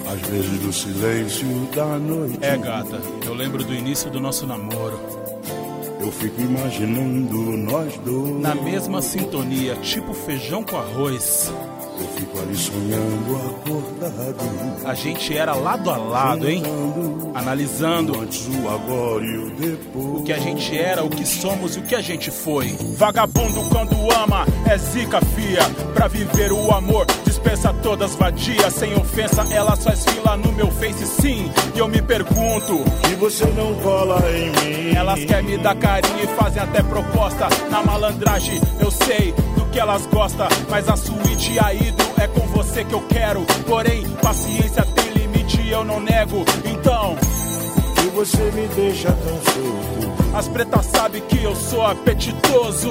às vezes do silêncio da noite. É, gata, eu lembro do início do nosso namoro. Eu fico imaginando nós dois na mesma sintonia, tipo feijão com arroz. Eu fico ali sonhando acordado. A gente era lado a lado, hein? Analisando antes o agora e o depois. O que a gente era, o que somos e o que a gente foi. Vagabundo quando ama é zica, fia. Pra viver o amor dispensa todas vadias. Sem ofensa, elas faz fila no meu face, sim. E eu me pergunto, que você não cola em mim? Elas querem me dar carinho e fazem até proposta. Na malandragem eu sei do que elas gostam, mas a suíte e a hidro é com você que eu quero. Porém, paciência tem limite, eu não nego. Então, que você me deixa tão solto? As pretas sabem que eu sou apetitoso.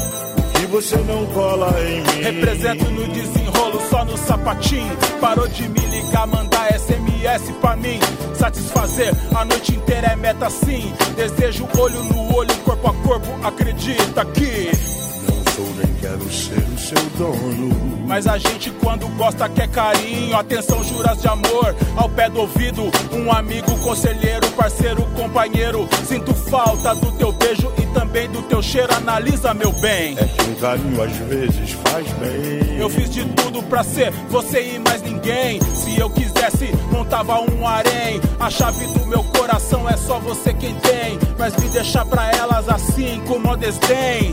Que você não cola em mim? Represento no desenrolo, só no sapatinho. Parou de me ligar, mandar SMS pra mim. Satisfazer a noite inteira é meta sim. Desejo olho no olho, corpo a corpo, acredita que não sou nem quero ser o seu dono. Mas a gente quando gosta quer carinho, atenção, juras de amor ao pé do ouvido. Um amigo, conselheiro, parceiro, companheiro. Sinto falta do teu beijo e também do teu cheiro, analisa meu bem. É que um carinho às vezes faz bem. Eu fiz de tudo pra ser você e mais ninguém. Se eu quisesse, montava um harém. A chave do meu coração é só você quem tem. Mas me deixar pra elas assim, com mó desdém.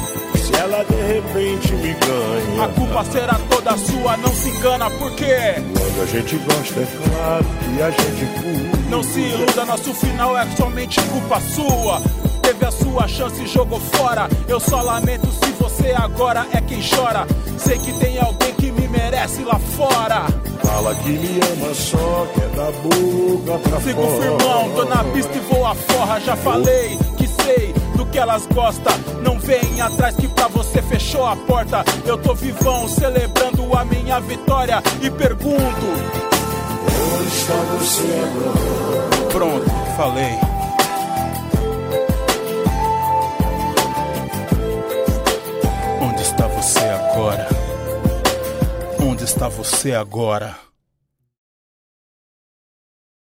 Se ela de repente me ganha, a culpa será toda sua, não se engana, porque quando a gente gosta é claro que a gente curte. Não se iluda, nosso final é somente culpa sua. Teve a sua chance e jogou fora. Eu só lamento se você agora é quem chora. Sei que tem alguém que me merece lá fora. Fala que me ama só, quer da boca pra fora. Sigo firmão, tô na pista e vou a forra. Já falei que sei do que elas gostam. Não vem atrás que pra você fechou a porta. Eu tô vivão, celebrando a minha vitória. E pergunto, onde está você agora? Pronto, falei. Onde está você agora? Onde está você agora?